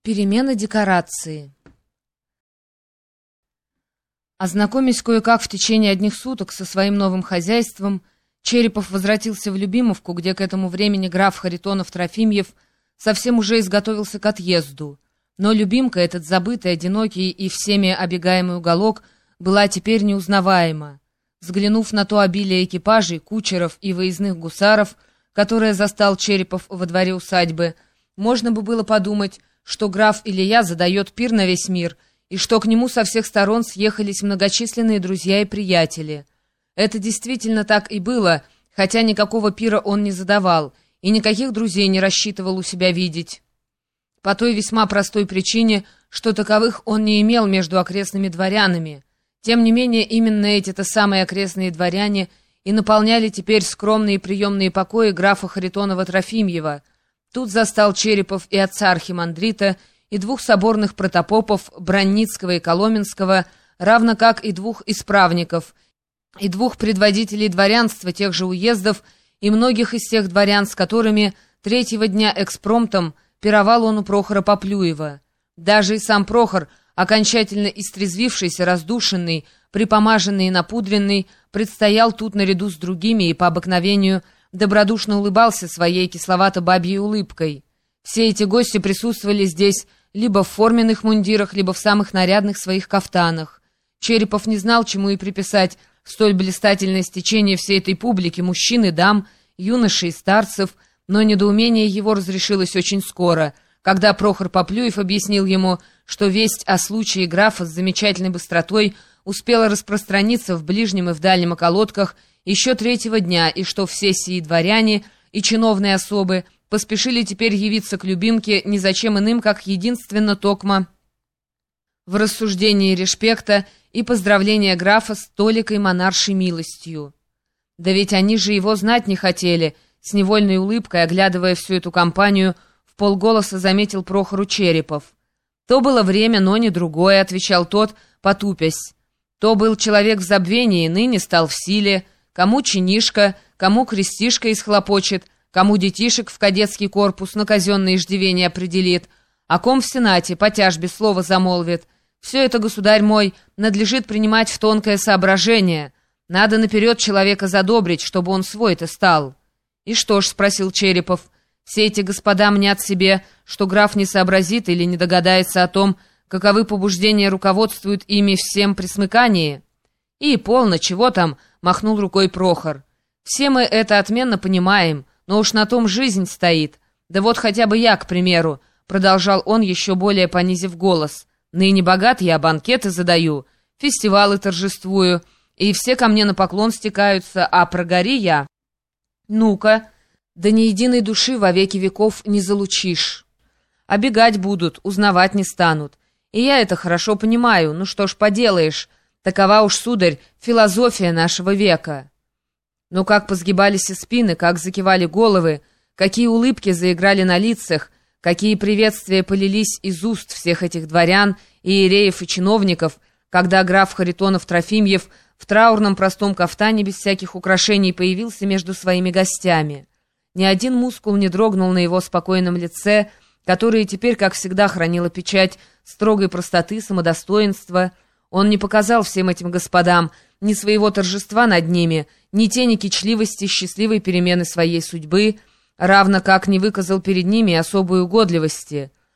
Перемена декорации. Ознакомясь кое-как в течение одних суток со своим новым хозяйством, Черепов возвратился в Любимовку, где к этому времени граф Харитонов-Трофимьев совсем уже изготовился к отъезду. Но Любимка, этот забытый, одинокий и всеми обегаемый уголок, была теперь неузнаваема. Взглянув на то обилие экипажей, кучеров и выездных гусаров, которое застал Черепов во дворе усадьбы, можно бы было подумать, что граф Илья задает пир на весь мир, и что к нему со всех сторон съехались многочисленные друзья и приятели. Это действительно так и было, хотя никакого пира он не задавал, и никаких друзей не рассчитывал у себя видеть. По той весьма простой причине, что таковых он не имел между окрестными дворянами. Тем не менее, именно эти-то самые окрестные дворяне и наполняли теперь скромные приемные покои графа Харитонова-Трофимьева. Тут застал Черепов и отца архимандрита, и двух соборных протопопов Бранницкого и Коломенского, равно как и двух исправников, и двух предводителей дворянства тех же уездов, и многих из тех дворян, с которыми третьего дня экспромтом пировал он у Прохора Поплюева. Даже и сам Прохор, окончательно истрезвившийся, раздушенный, припомаженный и напудренный, предстоял тут наряду с другими и по обыкновению добродушно улыбался своей кисловато-бабьей улыбкой. Все эти гости присутствовали здесь либо в форменных мундирах, либо в самых нарядных своих кафтанах. Черепов не знал, чему и приписать столь блистательное стечение всей этой публики, мужчин и дам, юношей и старцев, но недоумение его разрешилось очень скоро, когда Прохор Поплюев объяснил ему, что весть о случае графа с замечательной быстротой успела распространиться в ближнем и в дальнем околотках еще третьего дня, и что все сии дворяне и чиновные особы поспешили теперь явиться к Любимке ни зачем иным, как единственно токмо в рассуждении респекта и поздравления графа с толикой монаршей милостью. Да ведь они же его знать не хотели, с невольной улыбкой, оглядывая всю эту компанию, вполголоса заметил Прохору Черепов. То было время, но не другое, отвечал тот, потупясь. То был человек в забвении, ныне стал в силе, кому чинишка, кому крестишка исхлопочет, кому детишек в кадетский корпус на казенное иждивение определит, о ком в Сенате по тяжбе слова замолвит. Все это, государь мой, надлежит принимать в тонкое соображение. Надо наперед человека задобрить, чтобы он свой-то стал. «И что ж?» — спросил Черепов. «Все эти господа мнят себе, что граф не сообразит или не догадается о том, каковы побуждения руководствуют ими всем при смыкании?» «И полно, чего там?» — махнул рукой Прохор. «Все мы это отменно понимаем, но уж на том жизнь стоит. Да вот хотя бы я, к примеру», — продолжал он, еще более понизив голос. «Ныне богат я, банкеты задаю, фестивалы торжествую, и все ко мне на поклон стекаются, а прогори я. Ну-ка, да ни единой души во веки веков не залучишь. Обегать будут, узнавать не станут. И я это хорошо понимаю, ну что ж поделаешь, такова уж, сударь, философия нашего века». Но как позгибались и спины, как закивали головы, какие улыбки заиграли на лицах, какие приветствия полились из уст всех этих дворян, иереев и чиновников, когда граф Харитонов-Трофимьев в траурном простом кафтане без всяких украшений появился между своими гостями. Ни один мускул не дрогнул на его спокойном лице, которое теперь, как всегда, хранило печать строгой простоты, самодостоинства. Он не показал всем этим господам ни своего торжества над ними, ни тени кичливости счастливой перемены своей судьбы, равно как не выказал перед ними особой угодливости.